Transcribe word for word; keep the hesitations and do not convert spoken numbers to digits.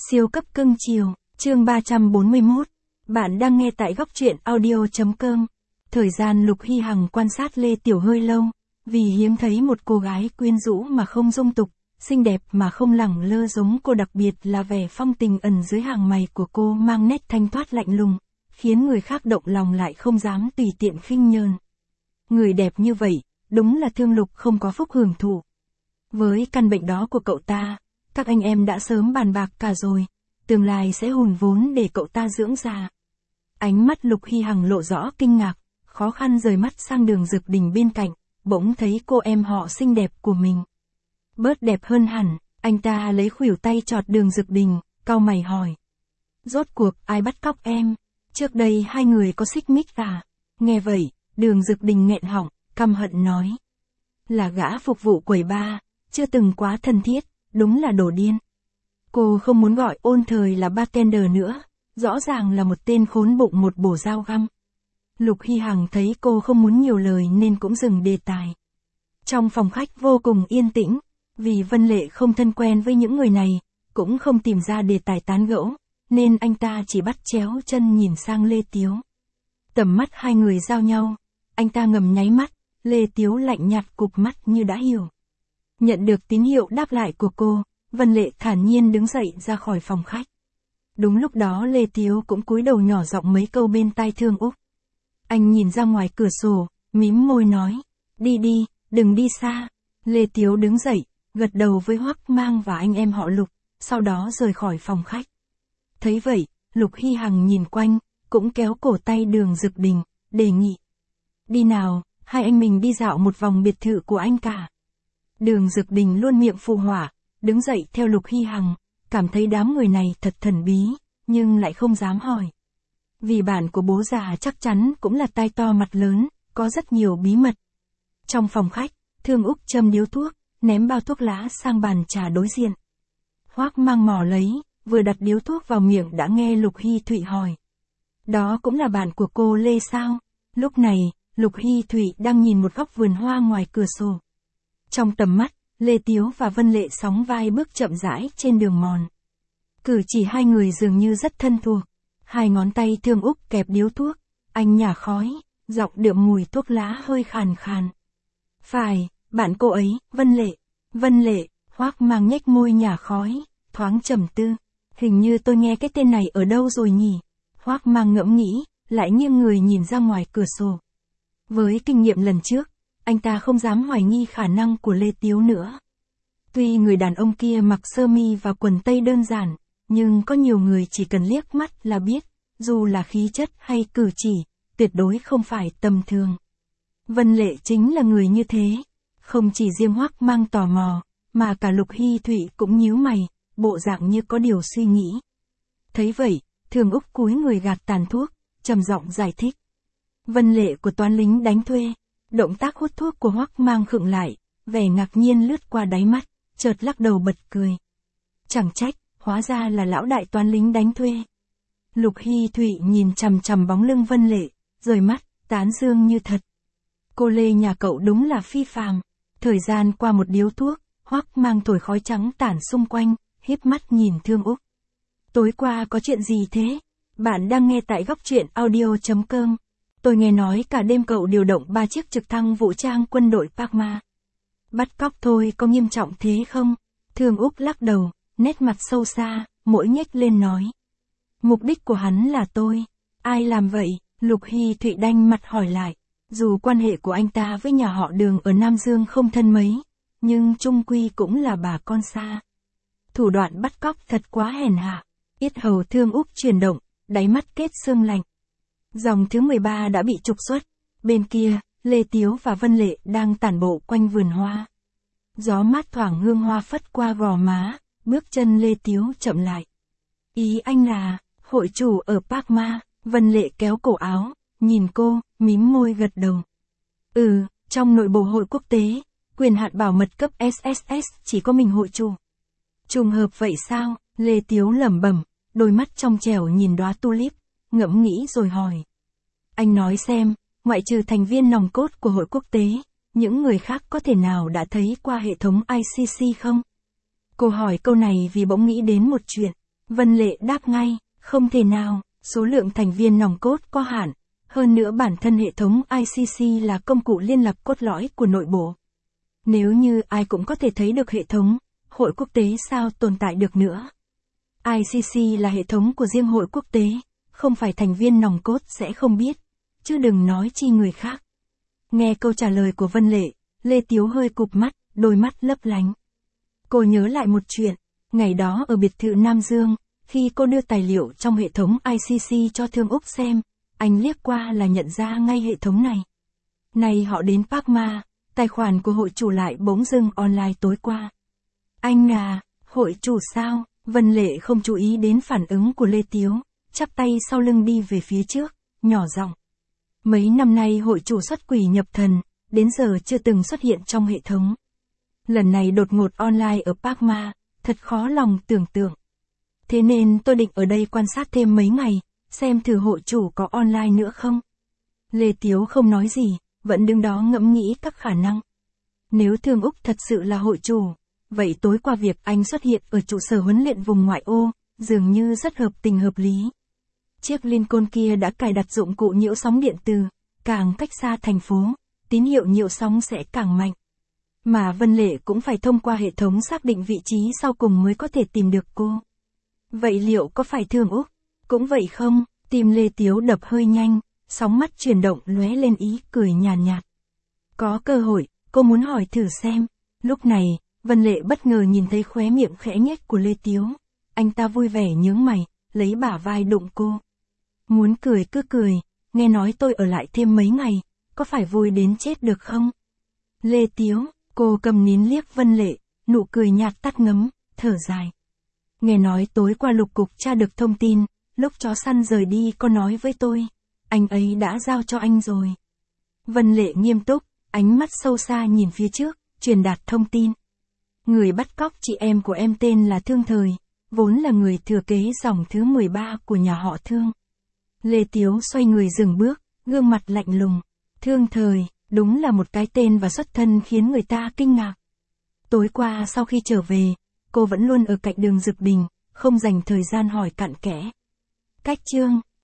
Siêu cấp cưng chiều, chương ba trăm bốn mươi mốt. Bạn đang nghe tại góc truyện audio.com. Thời gian Lục Hy Hằng quan sát Lê Tiểu hơi lâu, vì hiếm thấy một cô gái quyến rũ mà không dung tục, xinh đẹp mà không lẳng lơ giống cô, đặc biệt là vẻ phong tình ẩn dưới hàng mày của cô mang nét thanh thoát lạnh lùng, khiến người khác động lòng lại không dám tùy tiện khinh nhờn. Người đẹp như vậy, đúng là Thương Lục không có phúc hưởng thụ. Với căn bệnh đó của cậu ta, các anh em đã sớm bàn bạc cả rồi, tương lai sẽ hùn vốn để cậu ta dưỡng già. Ánh mắt Lục Hy Hằng lộ rõ kinh ngạc, khó khăn rời mắt sang Đường Dực Đình bên cạnh, bỗng thấy cô em họ xinh đẹp của mình bớt đẹp hơn hẳn. Anh ta lấy khuỷu tay chọt Đường Dực Đình, cau mày hỏi: rốt cuộc ai bắt cóc em? Trước đây hai người có xích mích à? Nghe vậy, Đường Dực Đình nghẹn họng, căm hận nói: là gã phục vụ quầy bar, chưa từng quá thân thiết, đúng là đồ điên. Cô không muốn gọi Ôn Thời là bartender nữa, rõ ràng là một tên khốn bụng một bổ dao găm. Lục Hy Hằng thấy cô không muốn nhiều lời nên cũng dừng đề tài. Trong phòng khách vô cùng yên tĩnh, vì Vân Lệ không thân quen với những người này, cũng không tìm ra đề tài tán gẫu, nên anh ta chỉ bắt chéo chân nhìn sang Lê Tiếu. Tầm mắt hai người giao nhau, anh ta ngầm nháy mắt, Lê Tiếu lạnh nhạt cụp mắt như đã hiểu. Nhận được tín hiệu đáp lại của cô, Vân Lệ thản nhiên đứng dậy ra khỏi phòng khách. Đúng lúc đó Lê Tiếu cũng cúi đầu nhỏ giọng mấy câu bên tai Thương Úc. Anh nhìn ra ngoài cửa sổ, mím môi nói: đi đi, đừng đi xa. Lê Tiếu đứng dậy, gật đầu với Hoắc Mang và anh em họ Lục, sau đó rời khỏi phòng khách. Thấy vậy, Lục Hy Hằng nhìn quanh, cũng kéo cổ tay Đường Dực Đình, đề nghị: đi nào, hai anh mình đi dạo một vòng biệt thự của anh cả. Đường Dực Đình luôn miệng phụ họa, đứng dậy theo Lục Hy Hằng, cảm thấy đám người này thật thần bí, nhưng lại không dám hỏi. Vì bạn của bố già chắc chắn cũng là tai to mặt lớn, có rất nhiều bí mật. Trong phòng khách, Thương Úc châm điếu thuốc, ném bao thuốc lá sang bàn trà đối diện. Hoắc Mang mò lấy, vừa đặt điếu thuốc vào miệng đã nghe Lục Hy Thụy hỏi: đó cũng là bạn của cô Lê sao? Lúc này, Lục Hy Thụy đang nhìn một góc vườn hoa ngoài cửa sổ. Trong tầm mắt, Lê Tiếu và Vân Lệ sóng vai bước chậm rãi trên đường mòn. Cử chỉ hai người dường như rất thân thuộc. Hai ngón tay Thương Úc kẹp điếu thuốc, anh nhả khói, giọng đượm mùi thuốc lá hơi khàn khàn. Phải, bạn cô ấy, Vân Lệ. Vân Lệ, Hoắc Mang nhếch môi nhả khói, thoáng trầm tư. Hình như tôi nghe cái tên này ở đâu rồi nhỉ? Hoắc Mang ngẫm nghĩ, lại nghiêng người nhìn ra ngoài cửa sổ. Với kinh nghiệm lần trước, anh ta không dám hoài nghi khả năng của Lê Tiếu nữa. Tuy người đàn ông kia mặc sơ mi và quần tây đơn giản, nhưng có nhiều người chỉ cần liếc mắt là biết, dù là khí chất hay cử chỉ, tuyệt đối không phải tầm thường. Vân Lệ chính là người như thế. Không chỉ riêng Hoắc Mang tò mò, mà cả Lục Hy Thụy cũng nhíu mày, bộ dạng như có điều suy nghĩ. Thấy vậy, Thương Úc cúi người gạt tàn thuốc, trầm giọng giải thích: Vân Lệ của toán lính đánh thuê. Động tác hút thuốc của Hoắc Mang khựng lại, vẻ ngạc nhiên lướt qua đáy mắt, chợt lắc đầu bật cười. Chẳng trách, hóa ra là lão đại toán lính đánh thuê. Lục Hy Thụy nhìn chằm chằm bóng lưng Vân Lệ, rời mắt, tán dương như thật. Cô Lê nhà cậu đúng là phi phàm. Thời gian qua một điếu thuốc, Hoắc Mang thổi khói trắng tản xung quanh, híp mắt nhìn Thương Úc. Tối qua có chuyện gì thế? Bạn đang nghe tại góc truyện audio.com. Tôi nghe nói cả đêm cậu điều động ba chiếc trực thăng vũ trang quân đội Parkma. Bắt cóc thôi, có nghiêm trọng thế không? Thương Úc lắc đầu, nét mặt sâu xa, mỗi nhếch lên nói: mục đích của hắn là tôi. Ai làm vậy? Lục Hy Thụy đanh mặt hỏi lại. Dù quan hệ của anh ta với nhà họ Đường ở Nam Dương không thân mấy, nhưng chung quy cũng là bà con xa. Thủ đoạn bắt cóc thật quá hèn hạ. Yết hầu Thương Úc chuyển động, đáy mắt kết sương lạnh. Dòng thứ mười ba đã bị trục xuất. Bên kia, Lê Tiếu và Vân Lệ đang tản bộ quanh vườn hoa. Gió mát thoảng hương hoa phất qua gò má, bước chân Lê Tiếu chậm lại. Ý anh là, hội chủ ở Parkma? Vân Lệ kéo cổ áo, nhìn cô, mím môi gật đầu. Ừ, trong nội bộ hội quốc tế, quyền hạn bảo mật cấp ét ét ét chỉ có mình hội chủ. Trùng hợp vậy sao? Lê Tiếu lẩm bẩm, đôi mắt trong trẻo nhìn đóa tulip, ngẫm nghĩ rồi hỏi. Anh nói xem, ngoại trừ thành viên nòng cốt của hội quốc tế, những người khác có thể nào đã thấy qua hệ thống i xê xê không? Cô hỏi câu này vì bỗng nghĩ đến một chuyện. Vân Lệ đáp ngay, không thể nào, số lượng thành viên nòng cốt có hạn. Hơn nữa bản thân hệ thống i xê xê là công cụ liên lạc cốt lõi của nội bộ. Nếu như ai cũng có thể thấy được hệ thống, hội quốc tế sao tồn tại được nữa. i xê xê là hệ thống của riêng hội quốc tế, không phải thành viên nòng cốt sẽ không biết, chứ đừng nói chi người khác. Nghe câu trả lời của Vân Lệ, Lê Tiếu hơi cụp mắt, đôi mắt lấp lánh. Cô nhớ lại một chuyện, ngày đó ở biệt thự Nam Dương, khi cô đưa tài liệu trong hệ thống i xê xê cho Thương Úc xem, anh liếc qua là nhận ra ngay hệ thống này. Này họ đến Park Ma, tài khoản của hội chủ lại bỗng dưng online tối qua. Anh à, hội chủ sao? Vân Lệ không chú ý đến phản ứng của Lê Tiếu, chắp tay sau lưng đi về phía trước, nhỏ giọng. Mấy năm nay hội chủ xuất quỷ nhập thần, đến giờ chưa từng xuất hiện trong hệ thống. Lần này đột ngột online ở Park Ma, thật khó lòng tưởng tượng. Thế nên tôi định ở đây quan sát thêm mấy ngày, xem thử hội chủ có online nữa không. Lê Tiếu không nói gì, vẫn đứng đó ngẫm nghĩ các khả năng. Nếu Thương Úc thật sự là hội chủ, vậy tối qua việc anh xuất hiện ở trụ sở huấn luyện vùng ngoại ô, dường như rất hợp tình hợp lý. Chiếc Lincoln kia đã cài đặt dụng cụ nhiễu sóng điện từ, càng cách xa thành phố, tín hiệu nhiễu sóng sẽ càng mạnh. Mà Vân Lệ cũng phải thông qua hệ thống xác định vị trí sau cùng mới có thể tìm được cô. Vậy liệu có phải Thương Úc? Cũng vậy không? Tim Lê Tiếu đập hơi nhanh, sóng mắt chuyển động lóe lên ý cười nhàn nhạt, nhạt. Có cơ hội, cô muốn hỏi thử xem. Lúc này, Vân Lệ bất ngờ nhìn thấy khóe miệng khẽ nhếch của Lê Tiếu. Anh ta vui vẻ nhướng mày, lấy bả vai đụng cô. Muốn cười cứ cười, nghe nói tôi ở lại thêm mấy ngày, có phải vui đến chết được không? Lê Tiếu, cô cầm nín liếc Vân Lệ, nụ cười nhạt tắt ngấm, thở dài. Nghe nói tối qua Lục Cục tra được thông tin, lúc chó săn rời đi có nói với tôi, anh ấy đã giao cho anh rồi. Vân Lệ nghiêm túc, ánh mắt sâu xa nhìn phía trước, truyền đạt thông tin. Người bắt cóc chị em của em tên là Thương Thời, vốn là người thừa kế dòng thứ mười ba của nhà họ Thương. Lê Tiếu xoay người dừng bước, gương mặt lạnh lùng. Thương Thời, đúng là một cái tên và xuất thân khiến người ta kinh ngạc. Tối qua sau khi trở về, cô vẫn luôn ở cạnh đường Dực Đình, không dành thời gian hỏi cặn kẽ. Cách chương